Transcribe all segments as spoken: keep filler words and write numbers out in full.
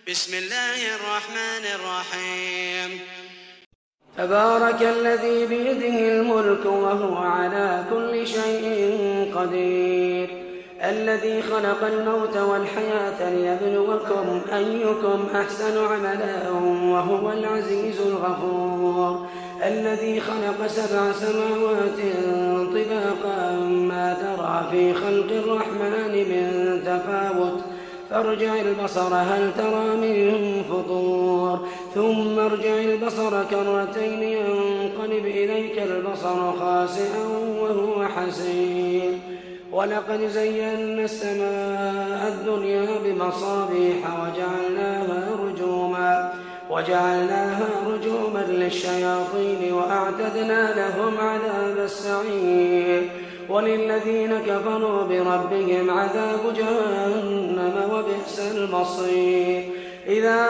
بسم الله الرحمن الرحيم. تبارك الذي بيده الملك وهو على كل شيء قدير، الذي خلق الموت والحياة ليبلوكم أيكم أحسن عملا وهو العزيز الغفور، الذي خلق سبع سماوات طباقا ما ترى في خلق الرحمن من تفاوت فارجع البصر هل ترى من فطور ثم ارجع البصر كرتين ينقلب إليك البصر خاسئا وهو حسير. ولقد زينا السماء الدنيا بمصابيح وجعلناها رجوما وجعلناها رجوما للشياطين وأعتدنا لهم عذاب السعير. وللذين كفروا بربهم عذاب جهنم وبئس المصير. إذا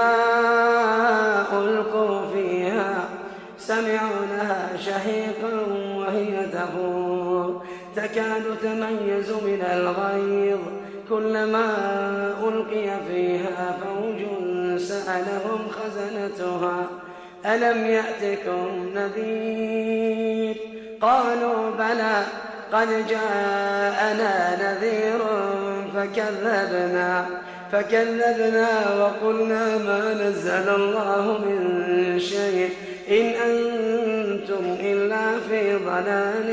ألقوا فيها سمعوا لها شهيقا وهي تفور تكاد تميز من الغيظ كلما ألقي فيها فوج سألهم خزنتها ألم يأتكم نذير قالوا بلى قد جاءنا نذير فكذبنا فكذبنا وقلنا ما نزل الله من شيء إن أنتم إلا في ضلال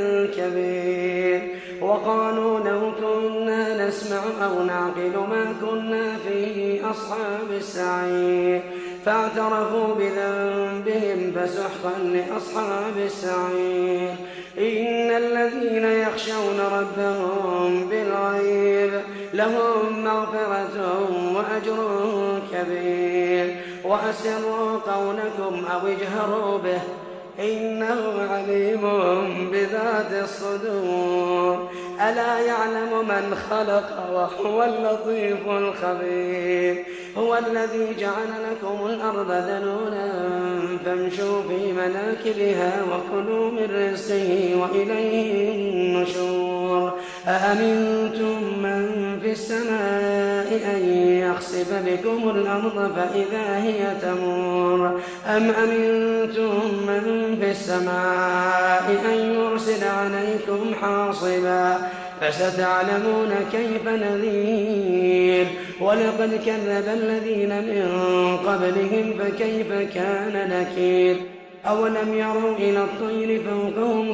كبير. وقالوا لو كنا نسمع أو نعقل ما كنا في أصحاب السعير فاعترفوا بذنبهم فسحقا لأصحاب السعير. إن الذين يخشون ربهم بالغيب لهم مغفرة وأجر كبير. وأسروا قولكم أو اجهروا به إنه عليم بذات الصدور. ألا يعلم من خلق وهو اللطيف الخبير. هو الذي جعل لكم الأرض ذلولا فامشوا في مناكبها وكلوا من رزقه وإليه النشور. أأمنتم من في السماء أن يخسف بكم الأرض فإذا هي تمور أم أمنتم من في السماء أن يرسل عليكم حاصبا فستعلمون كيف نذير. ولقد كذب الذين من قبلهم فكيف كان نكير. أولم يروا إلى الطير فوقهم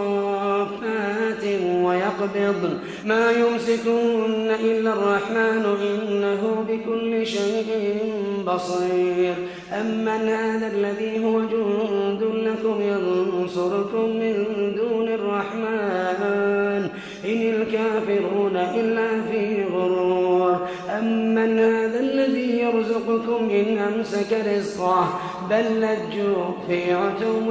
صافات ويقبضن ما يمسكون إلا الرحمن إنه بكل شيء بصير. أمن هذا الذي هو جند لكم ينصركم من دون الرحمن إن الكافرون إلا في غرور. أمن هذا الذي يرزقكم إن أمسك رزقه بل لجوا في عتو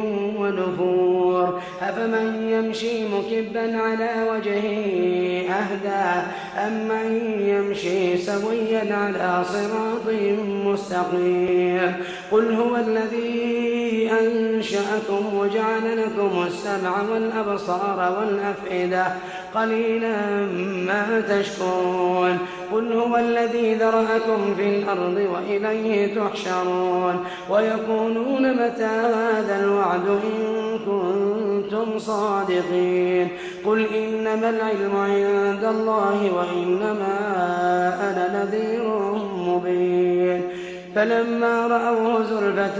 ونفور. أفمن يمشي مكبا على وجهه أهدى أمن يمشي سويا على صراط مستقيم. قل هو الذي أنشأكم وجعل لكم السمع والأبصار والأفئدة قليلا ما تشكرون. قل هو الذي ذرأكم في الأرض وإليه تحشرون. ويقولون متى هذا الوعد إن كنتم صادقين. قل إنما العلم عند الله وإنما أنا نذير مبين. فلما رأوه زلفة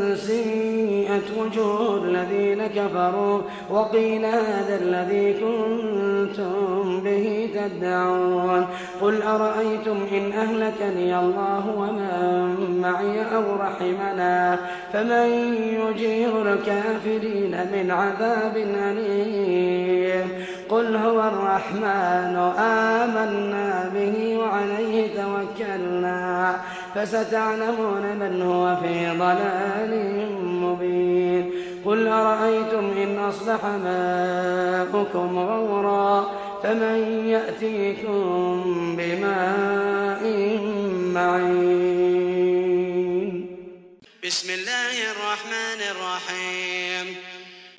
سيئت وجوه الذين كفروا وقيل هذا الذي كنتم به تدعون. قل أرأيتم إن أهلكني الله ومن معي أو رحمنا فمن يجير الكافرين من عذاب أليم. قل هو الرحمن آمنا به وعليه توكلنا فستعلمون من هو في ضلال مبين. قل أرأيتم إن أصبح ماؤكم غورا فمن يأتيكم بماء معين. بسم الله الرحمن الرحيم.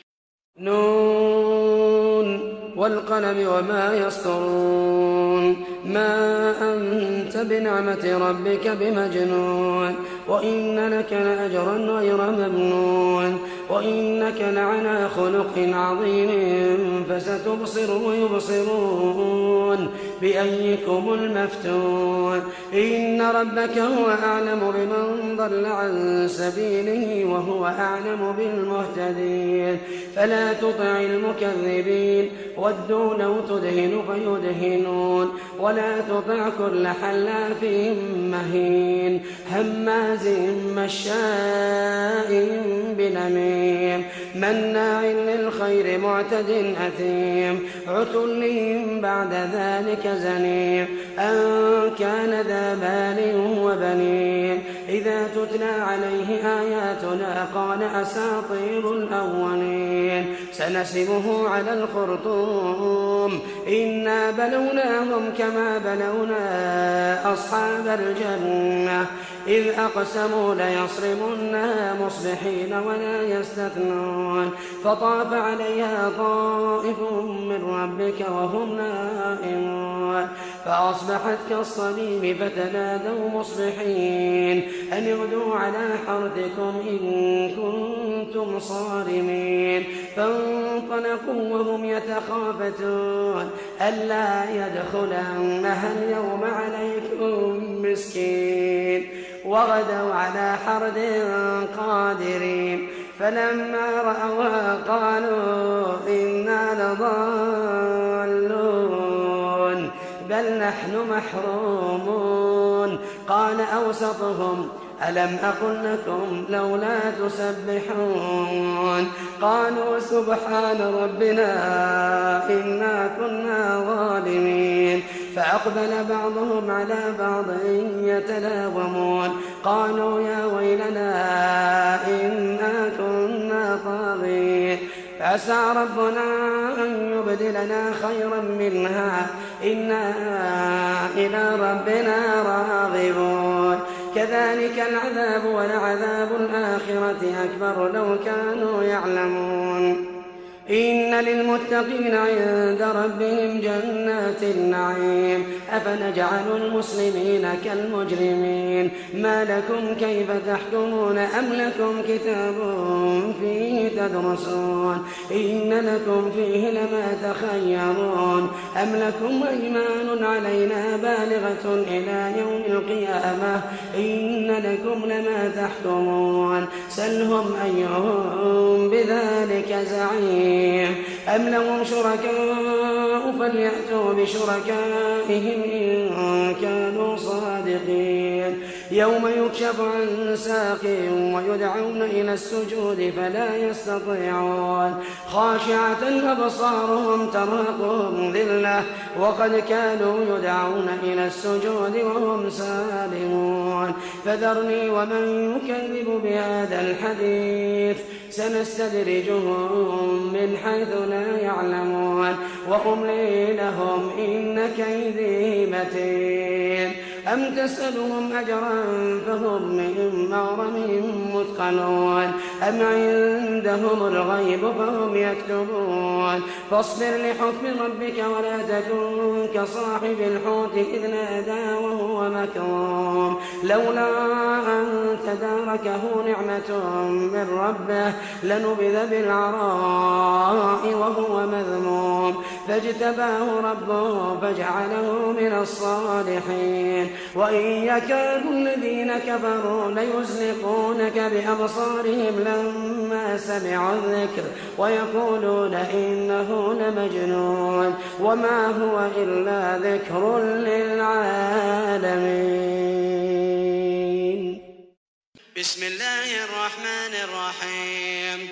نون والقلم وما يسطرون. ما أنت بنعمة ربك بمجنون وإن لك لأجرا غير ممنون وإنك لعلى خلق عظيم فستبصر ويبصرون بأيكم المفتون إن ربك هو أعلم بمن ضل عن سبيله وهو أعلم بالمهتدين فلا تطع المكذبين ودوا لو تدهن فيدهنون ولا تطع كل حلاف مهين هماز مشاء بنميم مناع للخير معتد أثيم عتل بعد ذلك زنيم أن كان ذا مال وبنين إذا تتلى عليه آياتنا قال أساطير الأولين سنسمه على الخرطوم إنا بلوناهم كما بلونا أصحاب الجنة إذ أقسموا ليصرمنها مصبحين ولا يستثنون فطاف عليها طائف من ربك وهم نائمون فأصبحت كالصريم فتنادوا مصبحين أن اغدوا على حرثكم إن كنتم صارمين فانطلقوا وهم يتخافتون ألا يدخلنها اليوم عليكم مسكين وغدوا على حرد قادرين فلما رأوها قالوا إنا لضالون بل نحن محرومون قال أوسطهم ألم أقل لكم لولا تسبحون قالوا سبحان ربنا إنا كنا ظالمين فأقبل بعضهم على بعض يتلاومون قالوا يا ويلنا إنا كنا طاغين فعسى ربنا أن يبدلنا خيرا منها إنا إلى ربنا راغبون كذلك العذاب ولعذاب الآخرة أكبر لو كانوا يعلمون إن للمتقين عند ربهم جنات النعيم أفنجعل المسلمين كالمجرمين ما لكم كيف تحكمون أم لكم كتاب فيه تدرسون إن لكم فيه لما تخيرون أم لكم أيمان علينا بالغة إلى يوم القيامة إن لكم لما تحكمون سلهم أيهم بذلك زعيم أم لهم شركاء فليأتوا بشركائهم إن كانوا صادقين يوم يكشف عن ساق ويدعون إلى السجود فلا يستطيعون خاشعة أبصارهم ترهقهم ذلة وقد كانوا يدعون إلى السجود وهم سالمون فذرني ومن يكذب بهذا الحديث سنستدرجهم من حيث لا يعلمون وأملي لهم إن كيدي متين أم تسألهم أجرا فهم من مغرم مثقلون أم عندهم الغيب فهم يكتبون فاصبر لحكم ربك ولا تكن كصاحب الحوت إذ نادى وهو مكروم لولا أن تداركه نعمة من ربه لنبذ بالعراء وهو مذموم فاجتباه ربه فجعله من الصالحين وإن يكاد الذين كفروا ليزلقونك بأبصارهم لما سمعوا الذكر ويقولون إنه لمجنون وما هو إلا ذكر للعالمين. بسم الله الرحمن الرحيم.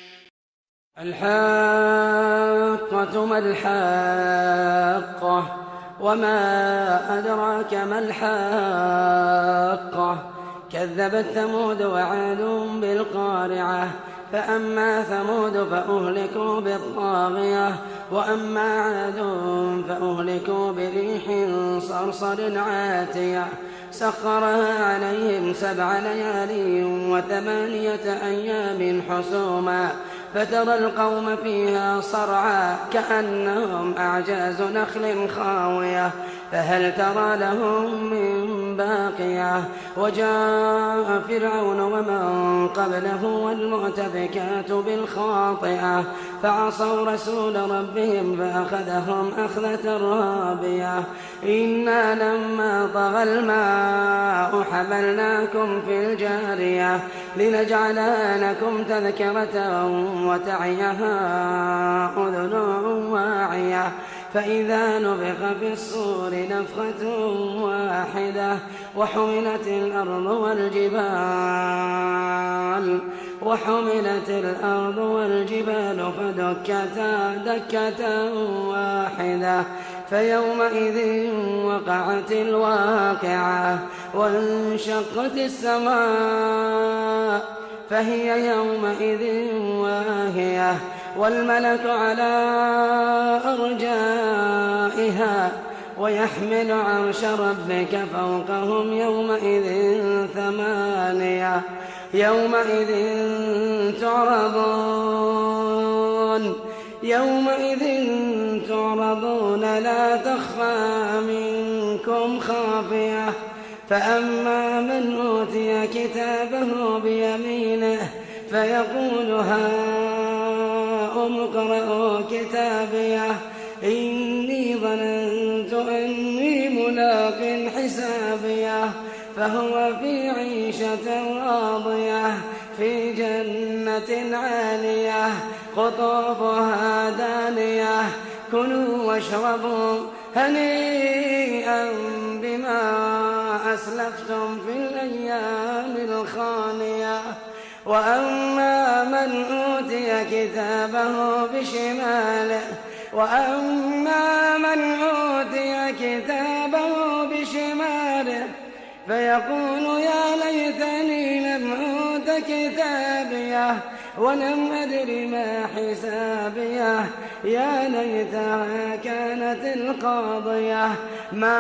الحاقة ما الحاقة وما أدراك ما الحاقة كذبت ثمود وعاد بالقارعة فأما ثمود فأهلكوا بالطاغية وأما عاد فأهلكوا بريح صرصر عاتية سخرها عليهم سبع ليال وثمانية أيام حسوما فترى القوم فيها صرعى كأنهم أعجاز نخل خاوية فهل ترى لهم من باقية وجاء فرعون ومن قبله والمؤتفكات بالخاطئة فعصوا رسول ربهم فأخذهم أخذة رابية إنا لما طغى الماء حملناكم في الجارية لنجعلها لكم تذكرة وتعيها أذن واعية فإذا نفخ في الصور نفخة واحدة وحملت الأرض والجبال وحملت الأرض والجبال فدكتا دكة واحدة فيومئذ وقعت الواقعة وانشقت السماء فهي يومئذ واهية والملك على أرجائها ويحمل عرش ربك فوقهم يومئذ ثمانية يومئذ تعرضون يومئذ تعرضون لا تخفى منكم خافية فأما من أوتي كتابه بيمينه فيقول هاؤم اقرءوا كتابيه إني ظننت أني ملاق حسابيه فهو في عيشة راضية في جنة عالية قطوفها دانية كلوا واشربوا هنيئا بما أسلفتم في الأيام الخالية وأما من أوتي كتابه بشماله وأما من أوتي كتابه بشماله فيقول يا ليتني لم أوت كتابيه ولم أدر ما حسابيه يا ليتها كانت القاضية ما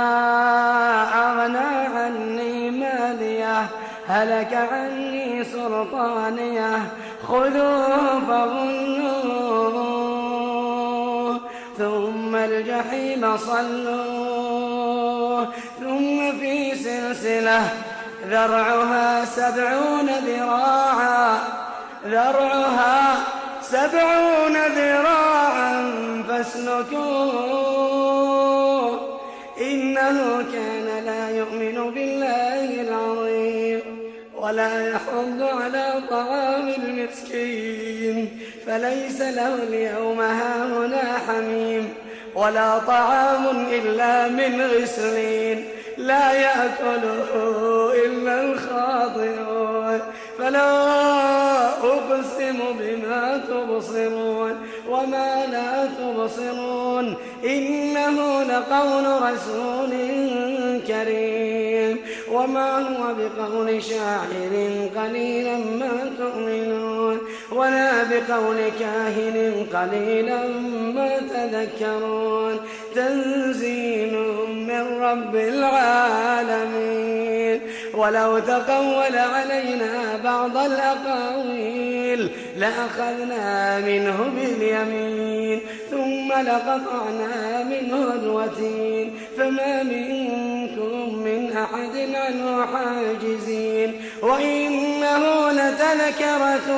أغنى عني ماليه هلك عني سلطانيه خذوه فغلوه ثم الجحيم صلوه ثم في سلسلة ذرعها سبعون ذراعا ذرعها سبعون ذراعا فاسلكوه إنه كان لا يؤمن بالله العظيم ولا يحض على طعام المسكين فليس له اليوم هاهنا حميم ولا طعام إلا من غسلين لا يأكله إلا الخاطئون فلا أقسم بما تبصرون وما لا تبصرون إنه لقول رسول كريم وما هو بقول شاعر قليلا ما تؤمنون ولا بقول كاهن قليلا ما تذكرون تنزيل من رب العالمين ولو تقول علينا بعض الأقاويل لأخذنا منه باليمين ثم لقطعنا منه الوتين فما منكم من أحد عنه حاجزين وإنه لتذكرة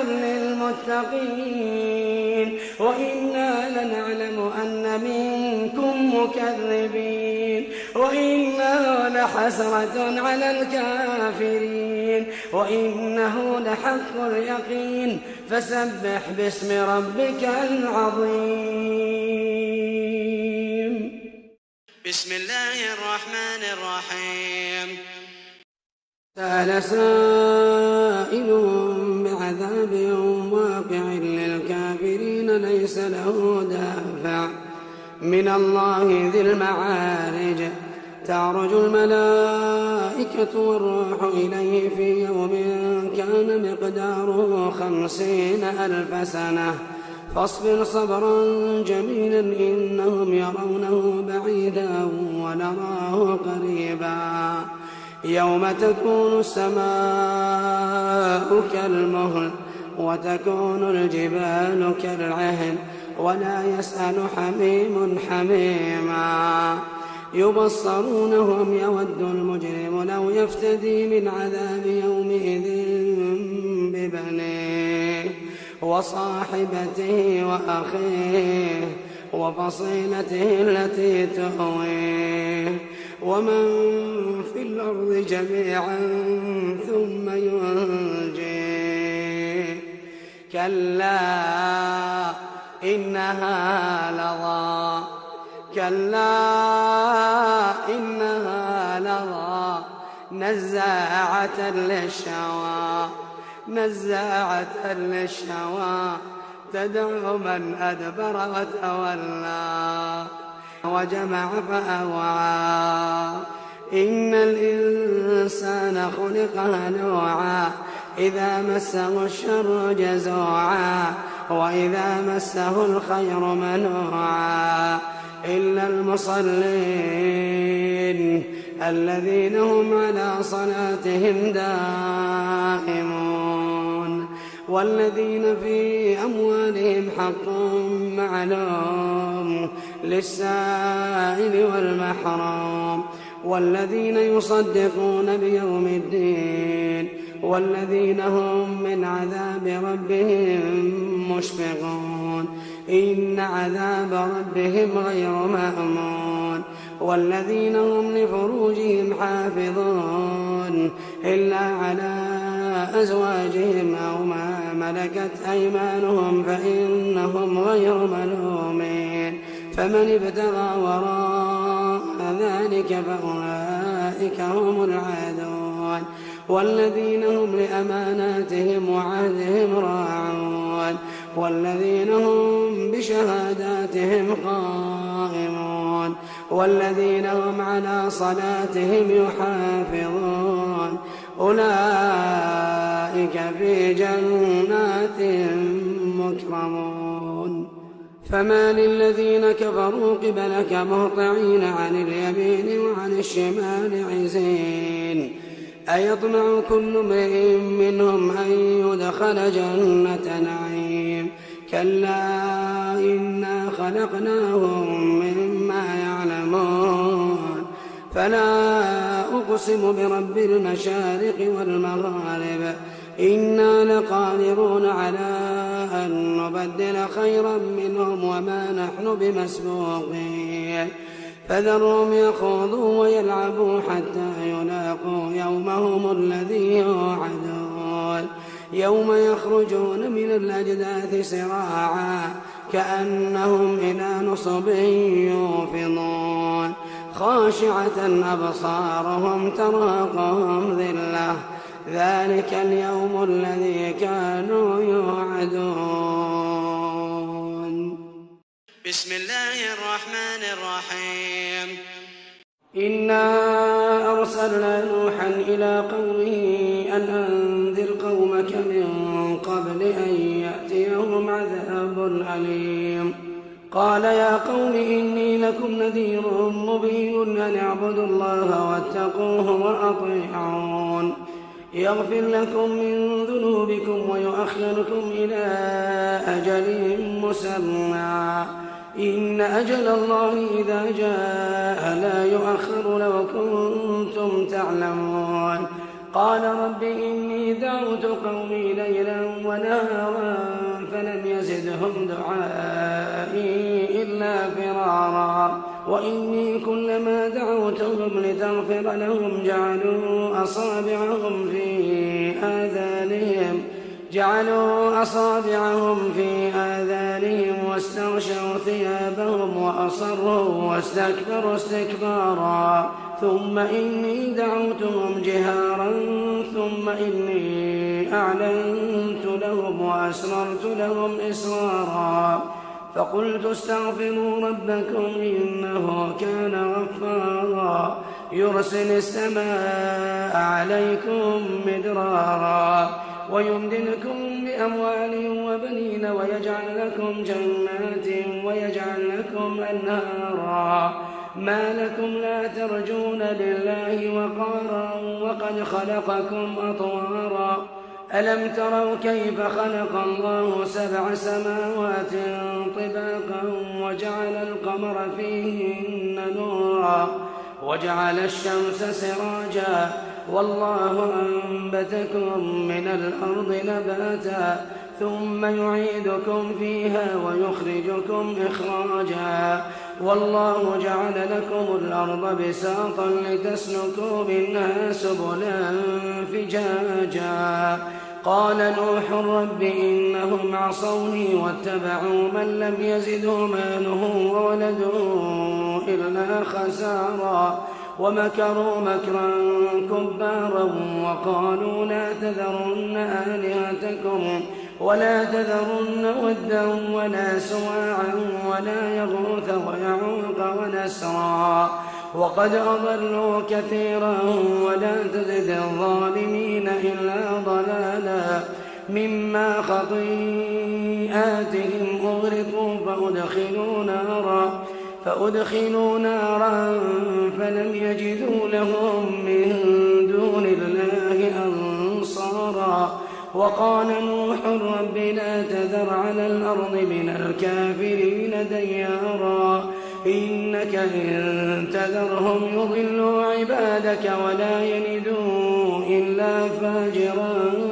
للمتقين وإنا لنعلم أن منكم مكذبين وإنه لحسرة على الكافرين وإنه لحق اليقين فسبح باسم ربك العظيم. بسم الله الرحمن الرحيم. سأل سائل بعذاب واقع للكافرين ليس له دافع من الله ذي المعارج تعرج الملائكة والروح إليه في يوم كان مقداره خمسين ألف سنة فاصبر صبرا جميلا إنهم يرونه بعيدا ونراه قريبا يوم تكون السماء كالمهل وتكون الجبال كالعهن ولا يسأل حميم حميما يبصرونهم يود المجرم لو يفتدي من عذاب يومئذ ببنيه وصاحبته وأخيه وفصيلته التي تؤويه ومن في الأرض جميعا ثم ينجيه كلا إنها لظى كلا إنها لظى نزاعة للشوى نزاعة للشوى تدعو من أدبر وتولى وجمع فأوعى إن الإنسان خلق هلوعا إذا مسه الشر جزوعا وإذا مسه الخير منوعا إلا المصلين الذين هم على صلاتهم دائمون والذين في أموالهم حق معلوم للسائل والمحروم والذين يصدقون بيوم الدين والذين هم من عذاب ربهم مشفقون إن عذاب ربهم غير مأمون والذين هم لفروجهم حافظون إلا على أزواجهم أو ما ملكت أيمانهم فإنهم غير ملومين فمن ابتغى وراء ذلك فأولئك هم العادون والذين هم لأماناتهم وعهدهم راعون والذين هم بشهاداتهم قائمون والذين هم على صلاتهم يحافظون أولئك في جنات مكرمون فما للذين كفروا قبلك مهطعين عن اليمين وعن الشمال عزين أيطمع كل امرئ منهم أن يدخل جنة نعيم كلا إنا خلقناهم مما يعلمون فلا أقسم برب المشارق والمغارب إنا لقادرون على أن نبدل خيرا منهم وما نحن بمسبوقين فذرهم يخوضوا ويلعبوا حتى يلاقوا يومهم الذي يوعدون يوم يخرجون من الأجداث سراعا كأنهم إلى نصب يوفضون خاشعة أبصارهم تراقهم ذلة ذلك اليوم الذي كانوا يوعدون. بسم الله الرحمن الرحيم. إنا أرسلنا نوحا إلى قومه أن أنذر قومك من قبل أن يأتيهم عذاب أليم قال يا قوم إني لكم نذير مبين أن اعبدوا الله واتقوه وأطيعون يغفر لكم من ذنوبكم ويؤخركم إلى أجل مسمى إن أجل الله إذا جاء لا يؤخر لو كنتم تعلمون قال رب إني دعوت قومي ليلا ونهارا فلم يزدهم دعائي إلا فرارا وإني كلما دعوتهم لتغفر لهم جعلوا أصابعهم في آذانهم جعلوا أصابعهم في آذانهم واستغشوا ثيابهم وأصروا واستكبروا استكبارا ثم إني دعوتهم جهارا ثم إني أعلنت لهم وأسررت لهم إسرارا فقلت استغفروا ربكم إنه كان غفارا يرسل السماء عليكم مدرارا ويمددكم بأموال وبنين ويجعل لكم جنات ويجعل لكم أنهارا ما لكم لا ترجون لله وقارا وقد خلقكم أطوارا ألم تروا كيف خلق الله سبع سماوات طباقا وجعل القمر فيهن نورا وجعل الشمس سراجا والله أنبتكم من الأرض نباتا ثم يعيدكم فيها ويخرجكم إخراجا والله جعل لكم الأرض بساطا لتسلكوا منها سبلا فجاجا قال نوح رب إنهم عصوني واتبعوا من لم يزده ماله وولده إلا خسارا ومكروا مكرا كبارا وقالوا لا تذرن آلهتكم ولا تذرن ودا ولا سواعا ولا يغوث ويعوق ونسرا وقد أضلوا كثيرا ولا تزد الظالمين إلا ضلالا مما خطيئاتهم أغرقوا فأدخلوا نارا فأدخلوا نارا فلم يجدوا لهم من دون الله أنصارا وقال نوح رب لا تذر على الأرض من الكافرين ديارا إنك إن تذرهم يضلوا عبادك ولا يلدوا إلا فاجرا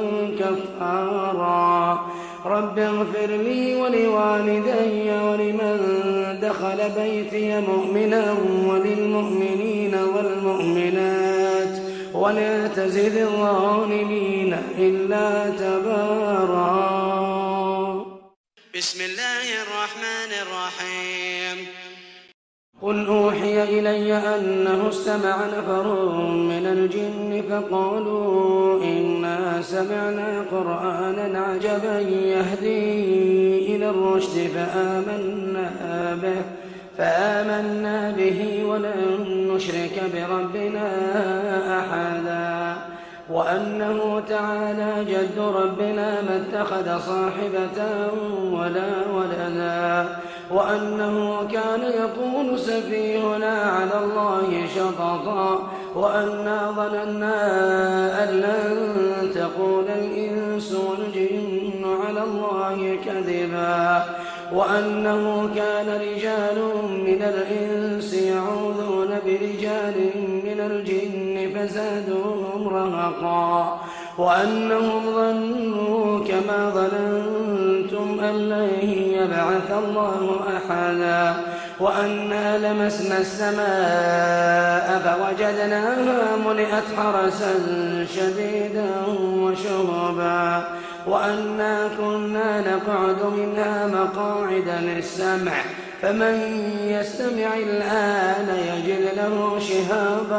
كفارا رب اغفر لي ولوالدي ولمن دخل بيتي مؤمنا وللمؤمنين والمؤمنات ولا تزد الظالمين إلا تبارا. بسم الله الرحمن الرحيم. قل أوحي إلي أنه استمع نفر من الجن فقالوا إنا سمعنا قرآنا عجبا يهدي إلى الرشد فآمنا به فآمنا به ولن نشرك بربنا أحدا وأنه تعالى جد ربنا ما اتخذ صاحبة ولا ولدا وأنه كان يقول سفيهنا على الله شططا وأنا ظننا أن لن تقول الإنس والجن على الله كذبا وأنه كان رجال من الإنس يعوذون برجال من الجن فزادوهم رهقا وأنهم ظنوا كما ظننتم أن لن يبعث الله أحدا وأنا لمسنا السماء فوجدناها ملئت حرسا شديدا وشهبا وأنا كنا نقعد منها مقاعد للسمع فمن يستمع الآن يجد له شهابا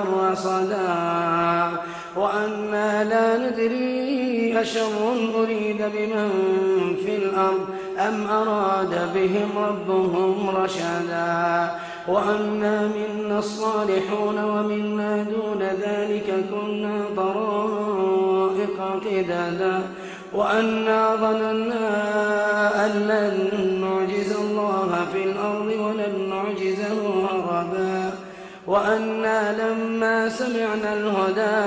رصدا وأنا لا ندري أشر أريد بمن في الأرض أم أراد بهم ربهم رشدا وأنا منا الصالحون ومنا دون ذلك كنا طرائق قددا وأنا ظننا أن لن نعجز الله في الأرض ولن نعجزه هربا وأنا لما سمعنا الهدى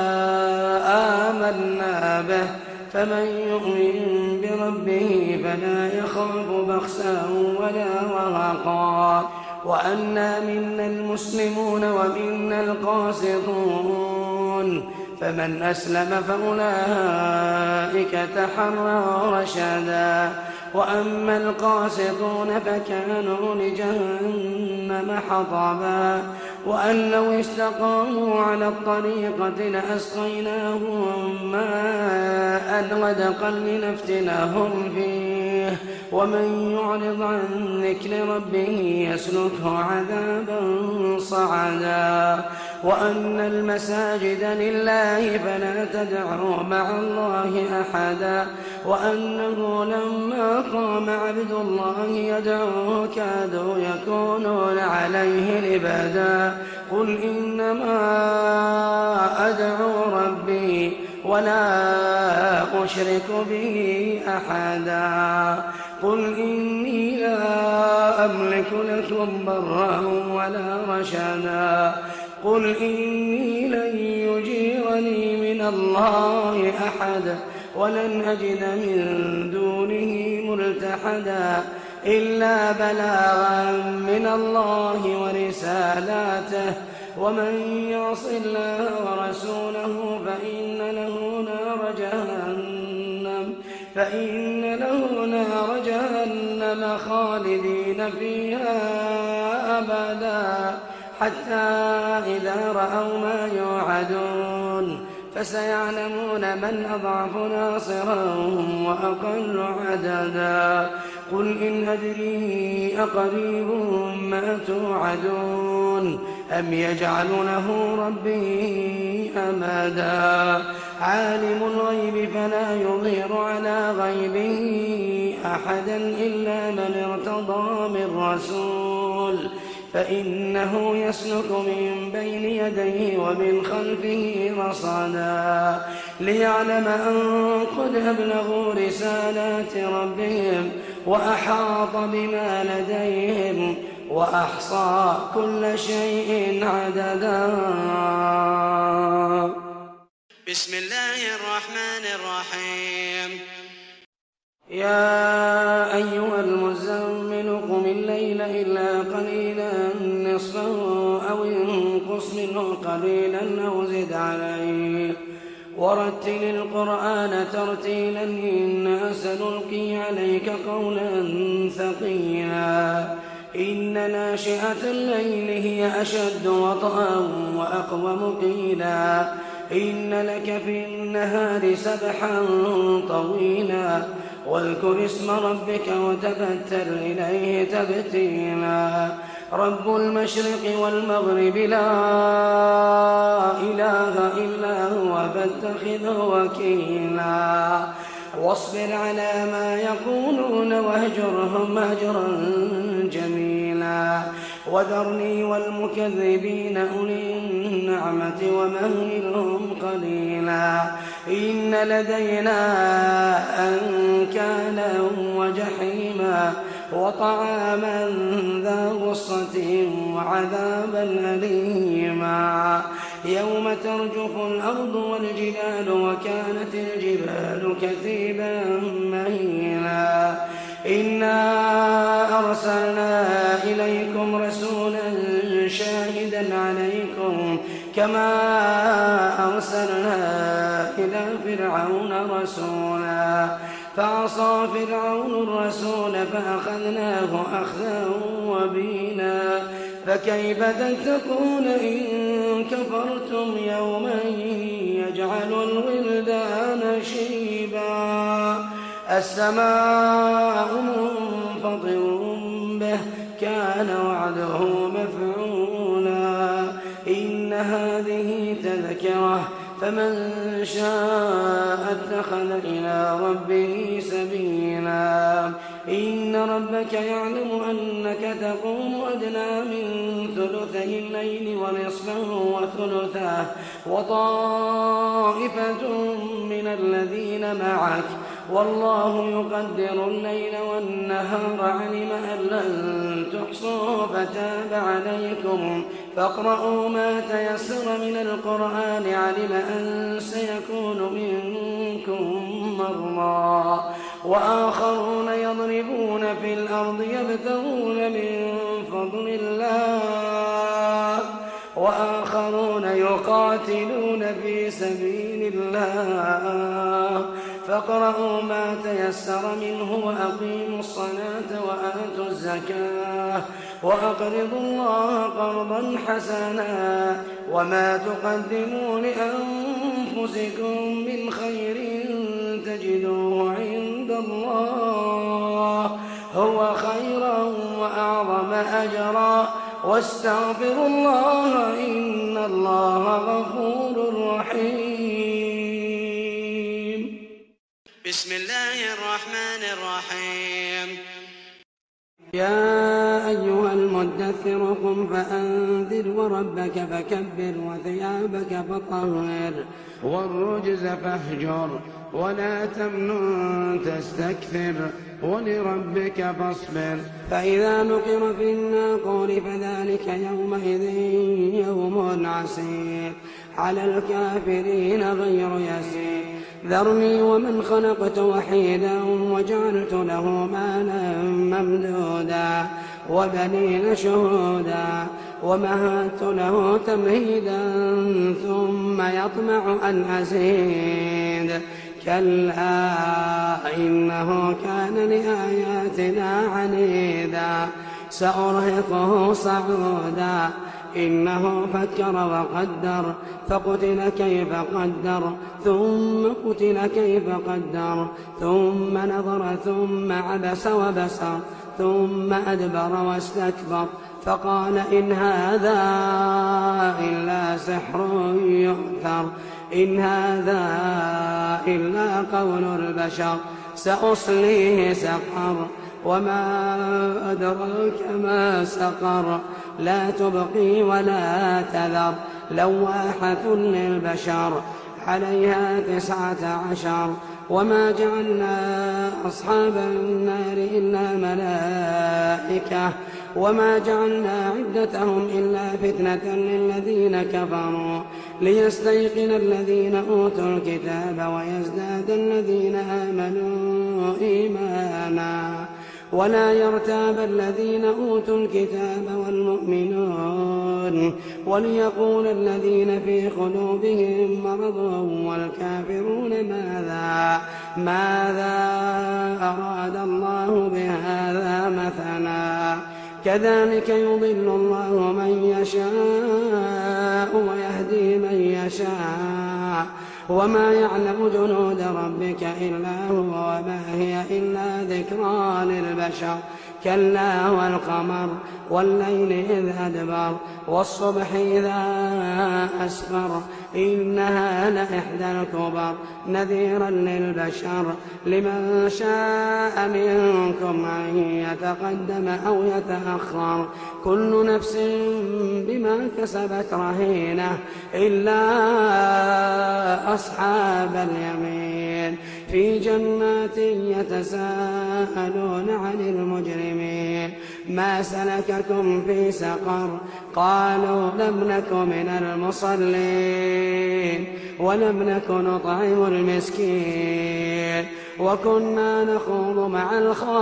آمنا به فمن يؤمن بربه فلا يخاف بخسا ولا رهقا وأنا منا المسلمون ومنا القاسطون فمن أسلم فأولئك تحروا رشدا وأما القاسطون فكانوا لجهنم حطبا وأن لو استقاموا على الطريقة لأسقيناهم ماء غدقا لنفتنهم فيه ومن يعرض عن ذكر ربه يسلكه عذابا صعدا وأن المساجد لله فلا تدعوا مع الله أحدا وأنه لما قام عبد الله يدعوه كادوا يكونون عليه لبدا قل إنما أدعو ربي ولا أشرك به أحدا قل إني لا أملك لكم ضرا ولا رشدا قل إني لن يجيرني من الله أحد ولن أجد من دونه ملتحدا إلا بلاغا من الله ورسالاته ومن يعص الله ورسوله فإن له نار جهنم فإن له نار جهنم خالدين فيها أبدا حتى إذا رأوا ما يوعدون فسيعلمون من أضعف ناصرا وأقل عددا قل إن أدري أقريب ما توعدون أم يجعل له ربي أمدا عالم الغيب فلا يظهر على غيبه أحدا إلا من ارتضى من رسول فإنه يسلك من بين يديه ومن خلفه رصدا ليعلم أن قد أبلغوا رسالات ربهم وأحاط بما لديهم وأحصى كل شيء عددا. بسم الله الرحمن الرحيم. يا أيها المزمل قم الليل إلا قليلا نصفه أو انقص منه قليلا أو زد عليه ورتل القرآن ترتيلا إنا سنلقي عليك قولا ثقيلا إن ناشئة الليل هي أشد وطئا وأقوم قيلا إن لك في النهار سبحا طويلا واذكر اسم ربك وتبتل إليه تبتيلا رب المشرق والمغرب لا إله إلا هو فاتخذه وكيلا واصبر على ما يقولون واهجرهم هجرا جميلا وذرني والمكذبين أولي النعمة ومهلهم قليلا إن لدينا أنكالا وجحيما وطعاما ذا غصة وعذابا أليما يوم ترجف الأرض والجبال وكانت الجبال كثيبا مهيلا إنا أرسلنا إليكم رسولا شاهدا عليكم كما أرسلنا إلى فرعون رسولا فعصى فرعون الرسول فأخذناه أخذا وبينا فكيف تتقون إن كفرتم يوما يجعل الولدان شيبا السماء منفطر به كان وعده مفعولا إن هذه تذكرة فمن شاء اتخذ إلى ربه سبيلا إن ربك يعلم أنك تقوم أدنى من ثلثي الليل ونصفه وثلثه وطائفة من الذين معك والله يقدر الليل والنهار علم أن لن تحصوا فتاب عليكم فاقرؤوا ما تيسر من القرآن علم أن سيكون منكم مرضى وآخرون يضربون في الأرض يبتغون من فضل الله وآخرون يقاتلون في سبيل الله فاقرؤوا ما تيسر منه وأقيموا الصلاة وآتوا الزكاة وأقرضوا الله قرضا حسنا وما تقدموا لأنفسكم من خير تجدوه عند الله هو خيرا وأعظم أجرا واستغفروا الله إن الله غفور رحيم. بسم الله الرحمن الرحيم. يا أيها المدثر قم فأنذر وربك فكبر وثيابك فطهر والرجز فاهجر ولا تمنن تستكثر ولربك فاصبر فإذا نقر في الناقور فذلك يومئذ يوم عسير على الكافرين غير يسير ذرني ومن خلقت وحيدا وجعلت له مالا ممدودا وبنين شهودا ومهدت له تمهيدا ثم يطمع أن أزيد كلا إنه كان لآياتنا عنيدا سأرهقه صعودا إنه فكر وقدر فقتل كيف قدر ثم قتل كيف قدر ثم نظر ثم عبس وبسر ثم أدبر واستكبر فقال إن هذا إلا سحر يؤثر إن هذا إلا قول البشر سأصليه سقر وما أدراك ما سقر لا تبقي ولا تذر لواحة للبشر عليها تسعة عشر وما جعلنا أصحاب النار إلا ملائكة وما جعلنا عدتهم إلا فتنة للذين كفروا ليستيقن الذين أوتوا الكتاب ويزداد الذين آمنوا إيمانا ولا يرتاب الذين أوتوا الكتاب والمؤمنون وليقول الذين في قلوبهم مرض والكافرون ماذا ماذا أراد الله بهذا مثلا كذلك يضل الله من يشاء ويهدي من يشاء وما يعلم جنود ربك إلا هو وما هي إلا ذكرى للبشر كلا والقمر والليل إذ أدبر والصبح إذا أسفر إنها لإحدى الكبر نذيرا للبشر لمن شاء منكم أن يتقدم أو يتأخر كل نفس بما كسبت رهينة إلا أصحاب اليمين في جنات يتساءلون عن المجرمين ما سلككم في سقر قالوا لم نك من المصلين ولم نك نطعم المسكين وكنا نخوض مع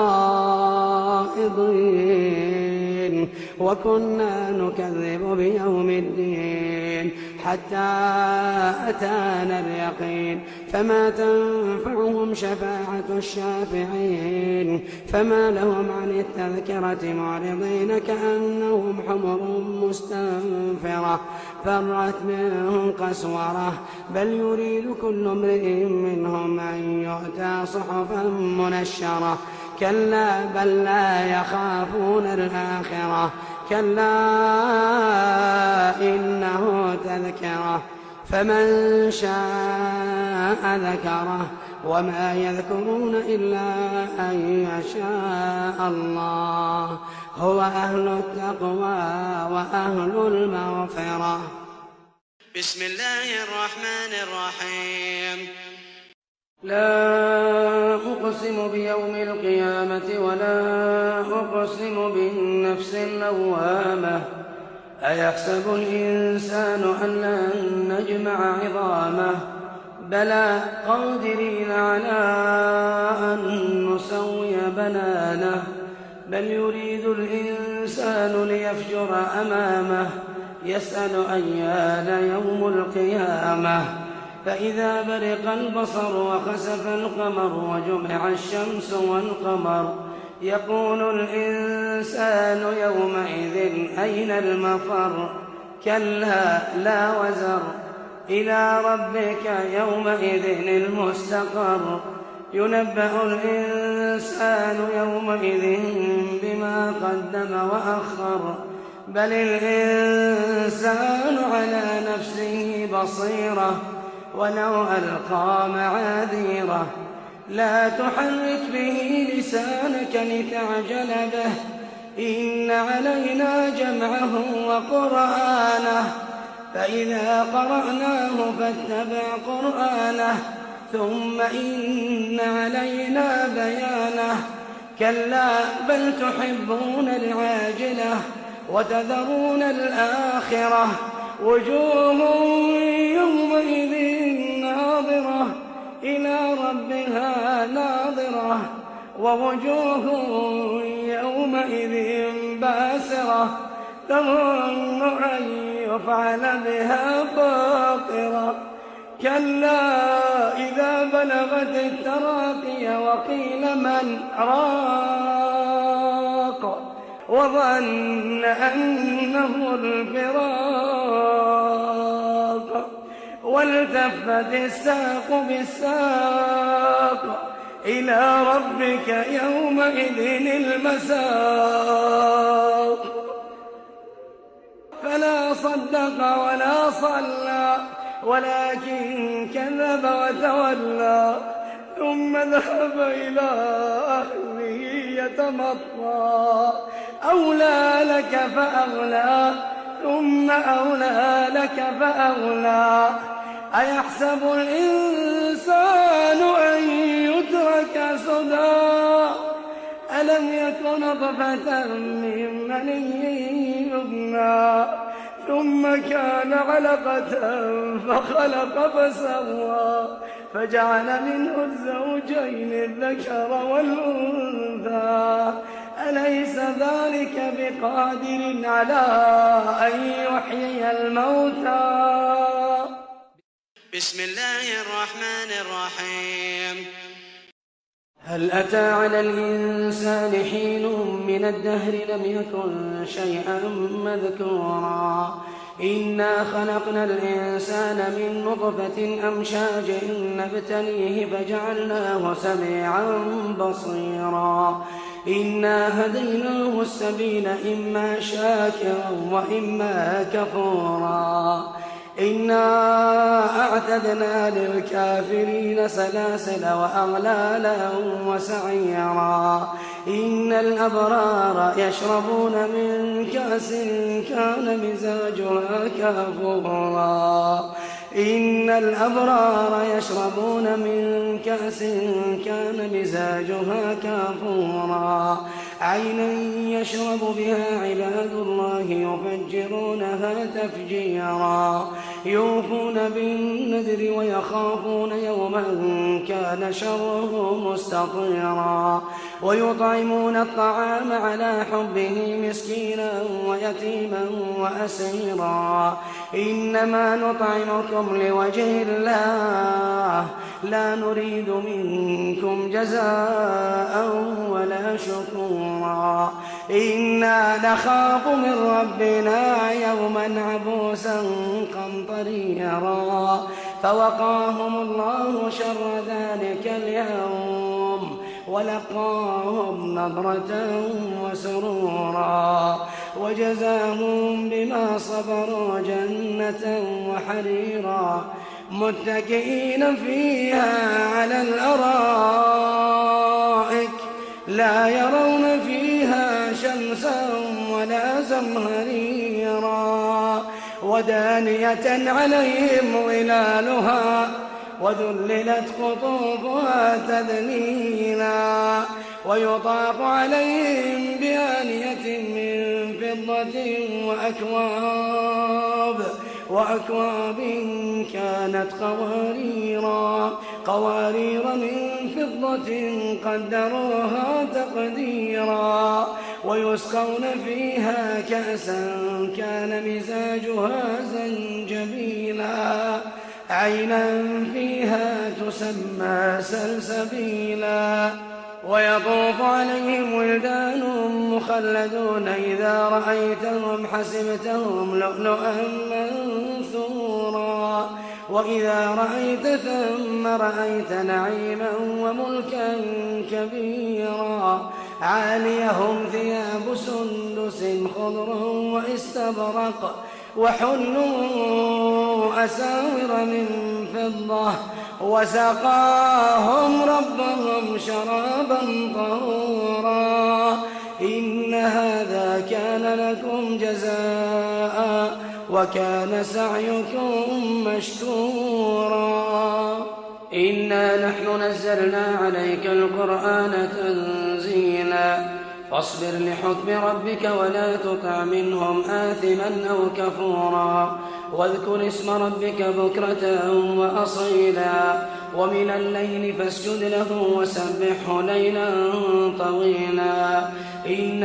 الخائضين وكنا نكذب بيوم الدين حتى أتانا اليقين فما تنفعهم شفاعة الشافعين فما لهم عن التذكرة معرضين كأنهم حمر مستنفرة فرت منهم قسورة بل يريد كل امرئ منهم أن يؤتى صحفا منشرة كلا بل لا يخافون الآخرة كلا إنه تذكرة فمن شاء ذكره وما يذكرون إلا أن يشاء الله هو أهل التقوى وأهل المغفرة. بسم الله الرحمن الرحيم. لا أقسم بيوم القيامة ولا أقسم بالنفس اللوامة أيحسب الإنسان أن لن نجمع عظامه بلى قادرين على أن نسوي بنانه بل يريد الإنسان ليفجر أمامه يسأل أيان يوم القيامة فإذا برق البصر وخسف القمر وجمع الشمس والقمر يقول الإنسان يومئذ أين المفر كلا لا وزر إلى ربك يومئذ المستقر ينبأ الإنسان يومئذ بما قدم وأخر بل الإنسان على نفسه بصيرة ولو ألقى معاذيره لا تحرك به لسانك لتعجل به إن علينا جمعه وقرآنه فإذا قرأناه فاتبع قرآنه ثم إن علينا بيانه كلا بل تحبون العاجلة وتذرون الآخرة وجوه يومئذ ناظرة إلى ربها ناظرة ووجوه يومئذ باسرة تظن أن يفعل بها فاقرة كلا إذا بلغت التراقي وقيل من راق وظن أنه الفراق والتفت الساق بالساق إلى ربك يومئذ المساق فلا صدق ولا صلى ولكن كذب وتولى ثم ذهب إلى أهله يتمطى أولى لك فأغلى ثم أولى لك فأغلى أيحسب الإنسان أن يترك سدى ألم يك نطفة من مني يمنى ثم كان علقة فخلق فسوى فجعل منه الزوجين الذكر والأنثى أليس ذلك بقادر على أن يحيي الموتى. بسم الله الرحمن الرحيم. هل أتى على الإنسان حين من الدهر لم يكن شيئا مذكورا إنا خلقنا الإنسان من نطفة أمشاج نبتليه فجعلناه سميعا بصيرا إنا هديناه السبيل إما شاكرا وإما كفورا إنا أعتدنا للكافرين سلاسل وأغلالا وسعيرا إن الأبرار يشربون من كأس كان مزاجها كافورا إن الأبرار يشربون من كأس كان مزاجها كافورا عينا يشرب بها عباد الله يفجرونها تفجيرا يوفون بالنذر ويخافون يوما كان شره مستطيرا ويطعمون الطعام على حبه مسكينا ويتيما وأسيرا إنما نطعمكم لوجه الله لا نريد منكم جزاء ولا شكورا إنا نخاف من ربنا يوما عبوسا قمطريرا فوقاهم الله شر ذلك اليوم ولقاهم نضرة وسرورا وجزاهم بما صبروا جنة وحريرا متكئين فيها على الأرائك لا يرون فيها شمسا ولا زمهريرا ودانية عليهم ظلالها وذللت قطوفها تذليلا ويطاف عليهم بآنية من فضة وأكواب وأكواب كانت قواريرا قوارير من فضة قدروها تقديرا ويسقون فيها كأسا كان مزاجها زنجبيلا عينا فيها تسمى سلسبيلا ويطوف عليهم ولدان مخلدون إذا رأيتهم حسبتهم لؤلؤا منثورا وإذا رأيت ثم رأيت نعيما وملكا كبيرا عاليهم ثياب سندس خضر واستبرق وحلوا أساور من فضة وسقاهم ربهم شرابا طهورا إن هذا كان لكم جزاء وكان سعيكم مشكورا إنا نحن نزلنا عليك القرآن تنزيلا فاصبر لحكم ربك ولا تطع منهم آثما أو كفورا واذكر اسم ربك بكرة وأصيلا ومن الليل فاسجد له وسبحه ليلا طويلا إن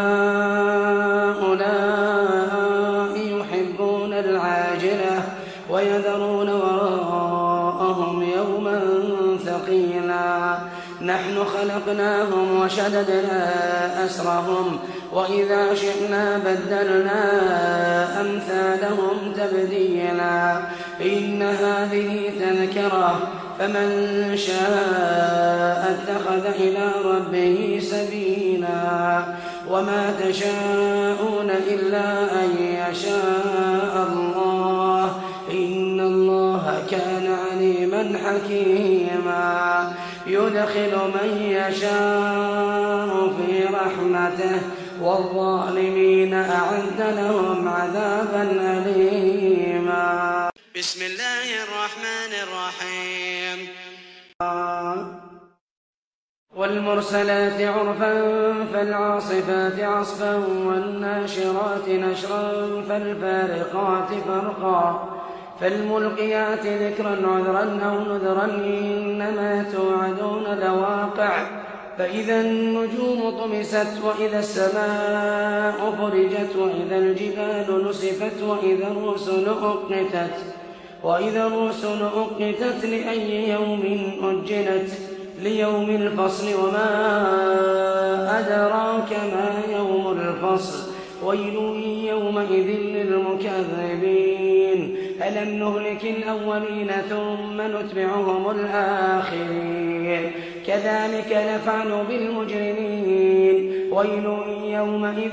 هؤلاء يحبون العاجلة ويذرون وراءهم يوما ثقيلا نحن خلقناهم وشددنا أسرهم وإذا شئنا بدلنا أمثالهم تبديلا إن هذه تذكرة فمن شاء اتخذ إلى ربه سبيلا وما تشاءون إلا أن يشاء الله إن الله كان عليما حكيما يدخل من يشاء في رحمته والظالمين أعد لهم عذابا أليما. بسم الله الرحمن الرحيم. والمرسلات عرفا فالعاصفات عصفا والناشرات نشرا فالفارقات فرقا فالملقيات ذكرا عذرا أو نذرا إنما توعدون لواقع فإذا النجوم طمست وإذا السماء فرجت وإذا الجبال نسفت وإذا الرسل أقتت وإذا الرسل أقتت لأي يوم أجلت ليوم الفصل وما أدراك ما يوم الفصل ويل يومئذ للمكذبين ألم نهلك الأولين ثم نتبعهم الآخرين كذلك نفعل بالمجرمين ويل يومئذ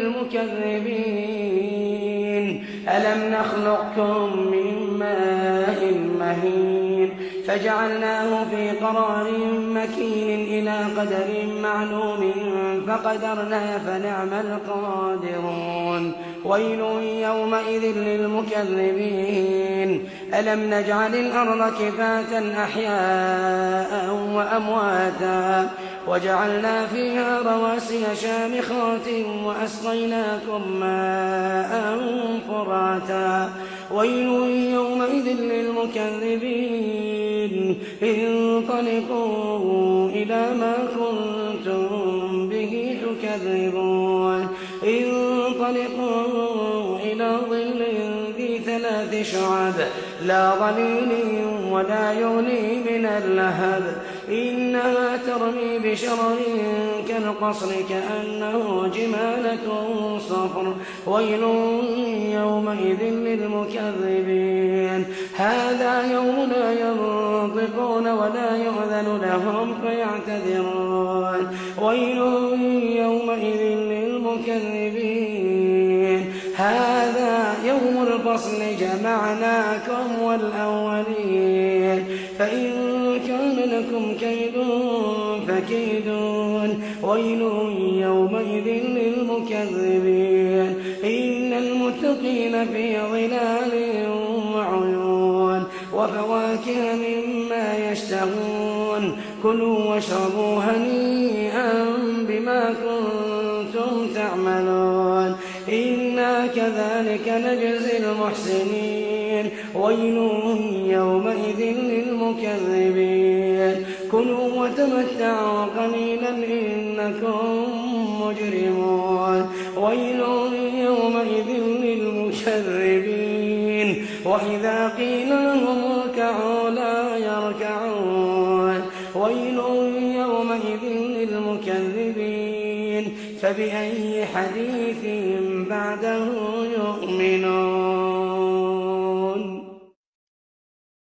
للمكذبين ألم نخلقكم من ماء مهين فجعلناه في قرار مكين إلى قدر معلوم فقدرنا فنعم القادرون ويل يومئذ للمكذبين ألم نجعل الأرض كفاتا أحياء وأمواتا وجعلنا فيها رواسي شامخات وأسقيناكم ماء فراتا ويل يومئذ للمكذبين انطلقوا إلى ما كنتم به تكذبون انطلقوا إلى ظل ذي ثلاث شعب لا ظليل ولا يغني من اللهب إنها ترمي بشرر كالقصر كأنه جمالة صفر ويل يومئذ للمكذبين هذا يوم لا ينطقون ولا يؤذن لهم فيعتذرون ويل يومئذ للمكذبين هذا يوم الفصل جمعناكم والأولين فإن كان لكم كيد فكيدون ويل يومئذ للمكذبين إن المتقين في ظلال وعيون وفواكه مما يشتهون كلوا واشربوا هنيئا بما كنتم تعملون إنا كذلك نجزي المحسنين ويل يومئذ للمكذبين كلوا وتمتعوا قليلا إنكم مجرمون ويل يومئذ للمكذبين وإذا قيل لهم اركعوا لا يركعون ويل يومئذ للمكذبين فبأي حديث بعده يؤمنون.